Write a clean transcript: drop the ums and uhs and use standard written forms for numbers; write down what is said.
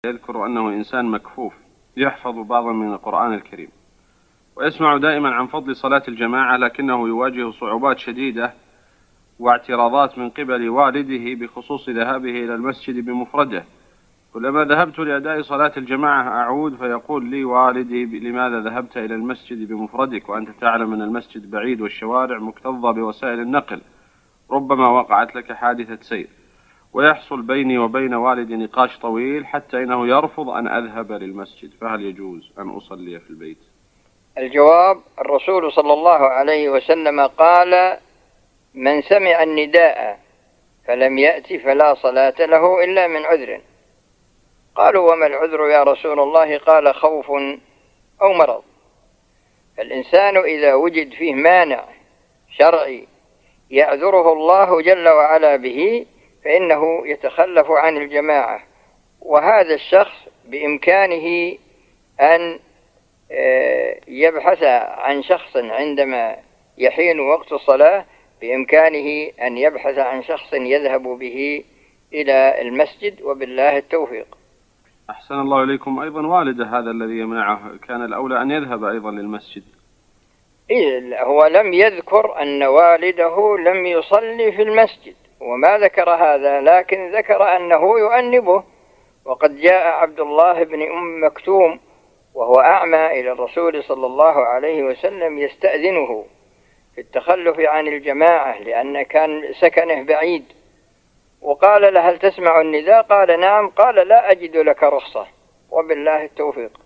يذكر أنه إنسان مكفوف يحفظ بعضا من القرآن الكريم، ويسمع دائما عن فضل صلاة الجماعة، لكنه يواجه صعوبات شديدة واعتراضات من قبل والده بخصوص ذهابه إلى المسجد بمفرده. كلما ذهبت لأداء صلاة الجماعة أعود فيقول لي والدي: لماذا ذهبت إلى المسجد بمفردك وأنت تعلم أن المسجد بعيد والشوارع مكتظة بوسائل النقل، ربما وقعت لك حادثة سير. ويحصل بيني وبين والدي نقاش طويل حتى إنه يرفض أن أذهب للمسجد، فهل يجوز أن أصلي في البيت؟ الجواب: الرسول صلى الله عليه وسلم قال: من سمع النداء فلم يأتي فلا صلاة له إلا من عذر. قالوا: وما العذر يا رسول الله؟ قال: خوف أو مرض. فالإنسان إذا وجد فيه مانع شرعي يعذره الله جل وعلا به فإنه يتخلف عن الجماعة، وهذا الشخص بإمكانه أن يبحث عن شخص عندما يحين وقت الصلاة، بإمكانه أن يبحث عن شخص يذهب به إلى المسجد، وبالله التوفيق. أحسن الله إليكم. أيضا والده هذا الذي يمنعه كان الأولى أن يذهب أيضا للمسجد. هو لم يذكر أن والده لم يصلي في المسجد، وما ذكر هذا، لكن ذكر أنه يؤنبه. وقد جاء عبد الله بن أم مكتوم وهو أعمى إلى الرسول صلى الله عليه وسلم يستأذنه في التخلف عن الجماعة لأن كان سكنه بعيد، وقال له: هل تسمع النداء؟ قال: نعم. قال: لا أجد لك رخصة، وبالله التوفيق.